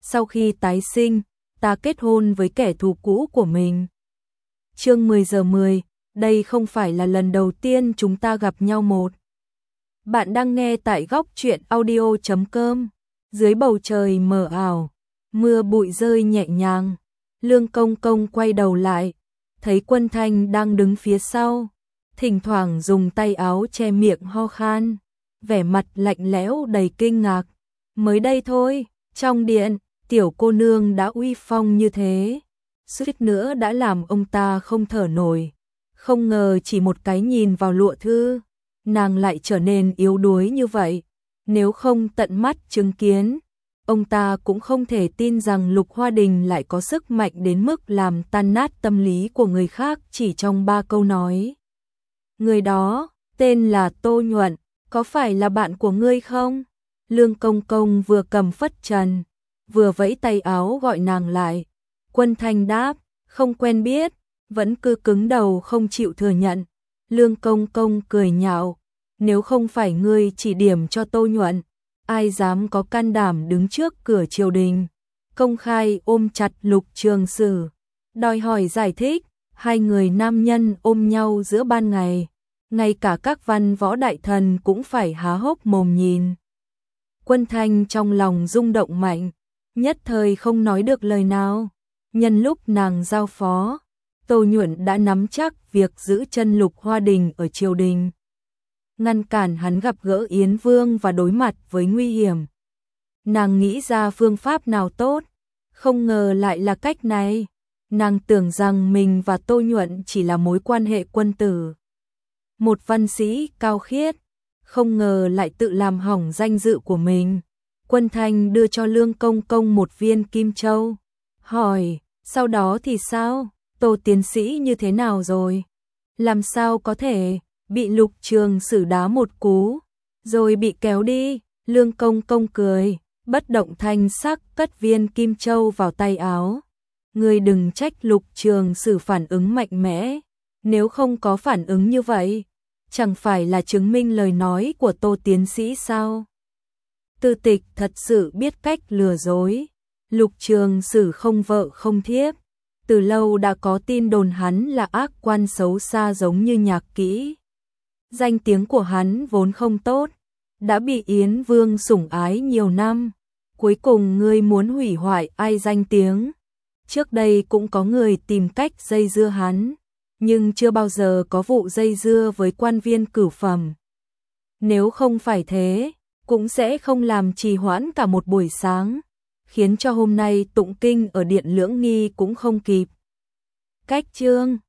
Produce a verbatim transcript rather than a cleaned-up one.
sau khi tái sinh, ta kết hôn với kẻ thù cũ của mình. Chương mười giờ mười, đây không phải là lần đầu tiên chúng ta gặp nhau một. Bạn đang nghe tại góc truyện audio chấm com. Dưới bầu trời mờ ảo, mưa bụi rơi nhẹ nhàng. Lương Công Công quay đầu lại, thấy Quân Thanh đang đứng phía sau, thỉnh thoảng dùng tay áo che miệng ho khan, vẻ mặt lạnh lẽo đầy kinh ngạc. Mới đây thôi, trong điện, tiểu cô nương đã uy phong như thế, suýt nữa đã làm ông ta không thở nổi. Không ngờ chỉ một cái nhìn vào lụa thư, nàng lại trở nên yếu đuối như vậy. Nếu không tận mắt chứng kiến, ông ta cũng không thể tin rằng Lục Hoa Đình lại có sức mạnh đến mức làm tan nát tâm lý của người khác chỉ trong ba câu nói. Người đó, tên là Tô Nhuận, có phải là bạn của ngươi không? Lương Công Công vừa cầm phất trần, vừa vẫy tay áo gọi nàng lại. Quân Thanh đáp, không quen biết, vẫn cứ cứng đầu không chịu thừa nhận. Lương Công Công cười nhạo, nếu không phải ngươi chỉ điểm cho Tô Nhuận, ai dám có can đảm đứng trước cửa triều đình, công khai ôm chặt Lục Trường Sử, đòi hỏi giải thích. Hai người nam nhân ôm nhau giữa ban ngày, ngay cả các văn võ đại thần cũng phải há hốc mồm nhìn. Quân Thanh trong lòng rung động mạnh, nhất thời không nói được lời nào. Nhân lúc nàng giao phó, Tô Nhuận đã nắm chắc việc giữ chân Lục Hoa Đình ở triều đình, ngăn cản hắn gặp gỡ Yến Vương và đối mặt với nguy hiểm. Nàng nghĩ ra phương pháp nào tốt, không ngờ lại là cách này. Nàng tưởng rằng mình và Tô Nhuận chỉ là mối quan hệ quân tử, một văn sĩ cao khiết, không ngờ lại tự làm hỏng danh dự của mình. Quân Thanh đưa cho Lương Công Công một viên kim châu, hỏi, sau đó thì sao? Tô tiến sĩ như thế nào rồi? Làm sao có thể bị Lục Trường Sử đá một cú, rồi bị kéo đi? Lương Công Công cười, bất động thanh sắc cất viên kim châu vào tay áo. Ngươi đừng trách Lục Trường Sử phản ứng mạnh mẽ, nếu không có phản ứng như vậy, chẳng phải là chứng minh lời nói của Tô tiến sĩ sao? Tư Tịch thật sự biết cách lừa dối. Lục Trường Sử không vợ không thiếp, từ lâu đã có tin đồn hắn là ác quan xấu xa giống như Nhạc Kỹ. Danh tiếng của hắn vốn không tốt, đã bị Yến Vương sủng ái nhiều năm, cuối cùng ngươi muốn hủy hoại ai danh tiếng. Trước đây cũng có người tìm cách dây dưa hắn, nhưng chưa bao giờ có vụ dây dưa với quan viên cửu phẩm. Nếu không phải thế, cũng sẽ không làm trì hoãn cả một buổi sáng, khiến cho hôm nay tụng kinh ở điện Lưỡng Nghi cũng không kịp. Cách chương